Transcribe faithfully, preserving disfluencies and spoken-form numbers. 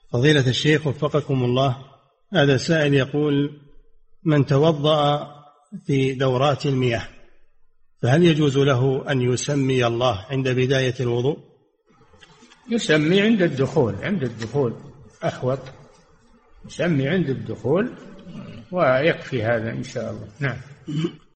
فضيلة الشيخ وفقكم الله، هذا سائل يقول: من توضأ في دورات المياه فهل يجوز له أن يسمي الله عند بداية الوضوء؟ يسمي عند الدخول، عند الدخول أحوط، يسمي عند الدخول ويكفي هذا إن شاء الله. نعم.